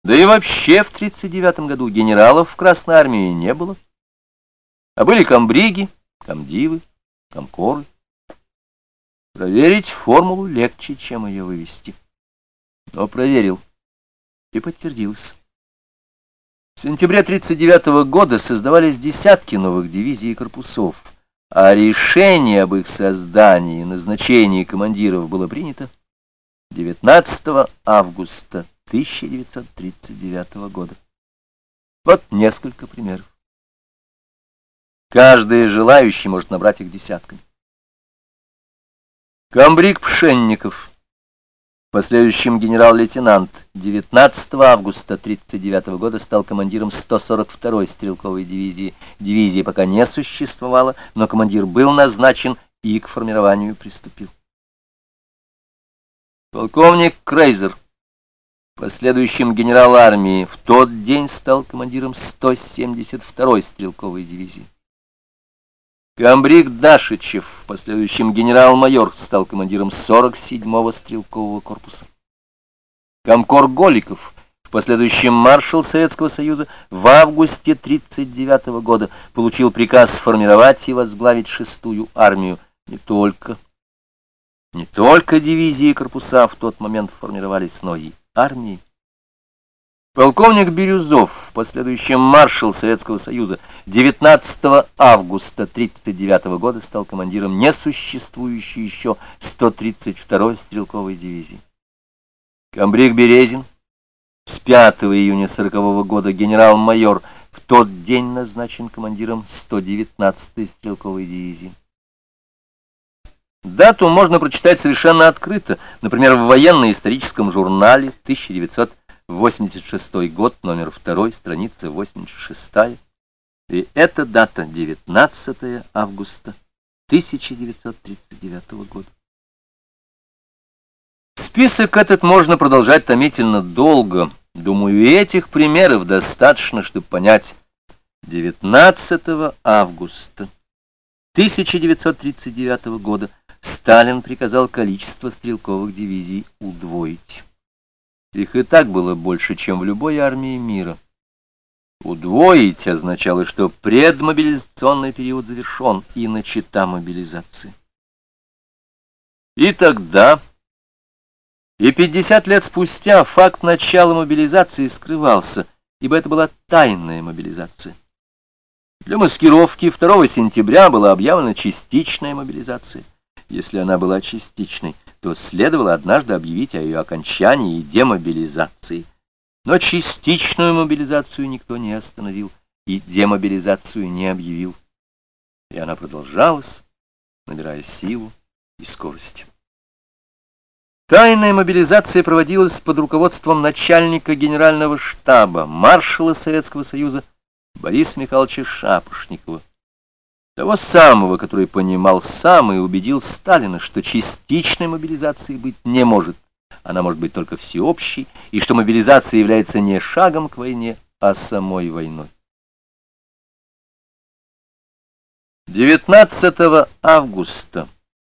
Да и вообще в 1939 году генералов в Красной армии не было, а были комбриги, комдивы, комкоры. Проверить формулу легче, чем ее вывести. Но проверил, и подтвердилось. В сентябре 1939 года создавались десятки новых дивизий и корпусов, а решение об их создании и назначении командиров было принято 19 августа 1939 года. Вот несколько примеров. Каждый желающий может набрать их десятками. Комбриг Пшенников, в последующем генерал-лейтенант, 19 августа 1939 года стал командиром 142-й стрелковой дивизии. Дивизии пока не существовало, но командир был назначен и к формированию приступил. Полковник Крейзер, в последующем генерал армии, в тот день стал командиром 172-й стрелковой дивизии. Комбриг Дашичев, в последующем генерал-майор, стал командиром 47-го стрелкового корпуса. Комкор Голиков, в последующем маршал Советского Союза, в августе 1939 года получил приказ сформировать и возглавить 6-ю армию. Не только дивизии и корпуса в тот момент формировались, но и армии. Полковник Бирюзов, в последующем маршал Советского Союза, 19 августа 1939 года стал командиром несуществующей еще 132-й стрелковой дивизии. Комбриг Березин, с 5 июня 1940 года генерал-майор, в тот день назначен командиром 119-й стрелковой дивизии. Дату можно прочитать совершенно открыто, например, в военно-историческом журнале 1986 год, номер 2, страница 86, и эта дата 19 августа 1939 года. Список этот можно продолжать томительно долго. Думаю, и этих примеров достаточно, чтобы понять. 19 августа 1939 года Сталин приказал количество стрелковых дивизий удвоить. Их и так было больше, чем в любой армии мира. Удвоить означало, что предмобилизационный период завершен и начата мобилизация. И тогда, и 50 лет спустя, факт начала мобилизации скрывался, ибо это была тайная мобилизация. Для маскировки 2 сентября была объявлена частичная мобилизация. Если она была частичной, то следовало однажды объявить о ее окончании и демобилизации. Но частичную мобилизацию никто не остановил и демобилизацию не объявил. И она продолжалась, набирая силу и скорость. Тайная мобилизация проводилась под руководством начальника генерального штаба, маршала Советского Союза Бориса Михайловича Шапошникова, того самого, который понимал сам и убедил Сталина, что частичной мобилизации быть не может, она может быть только всеобщей, и что мобилизация является не шагом к войне, а самой войной. 19 августа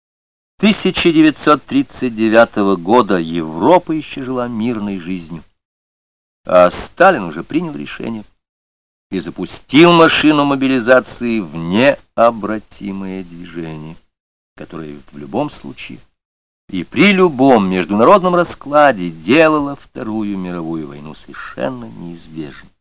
1939 года Европа еще жила мирной жизнью, а Сталин уже принял решение и запустил машину мобилизации в необратимое движение, которое в любом случае и при любом международном раскладе делало Вторую мировую войну совершенно неизбежной.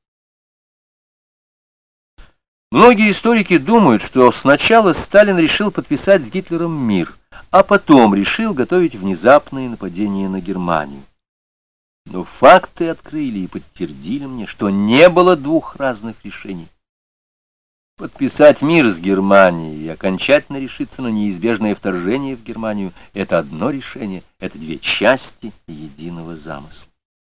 Многие историки думают, что сначала Сталин решил подписать с Гитлером мир, а потом решил готовить внезапное нападение на Германию. Но факты открыли и подтвердили мне, что не было двух разных решений. Подписать мир с Германией и окончательно решиться на неизбежное вторжение в Германию — это одно решение, это две части единого замысла.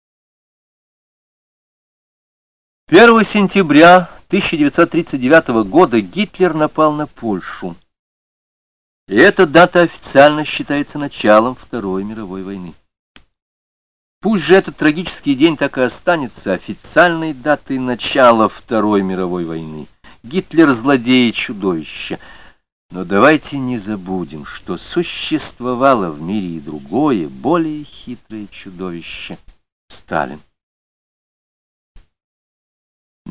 1 сентября 1939 года Гитлер напал на Польшу. И эта дата официально считается началом Второй мировой войны. Пусть же этот трагический день так и останется официальной датой начала Второй мировой войны. Гитлер — злодей и чудовище. Но давайте не забудем, что существовало в мире и другое, более хитрое чудовище — Сталин.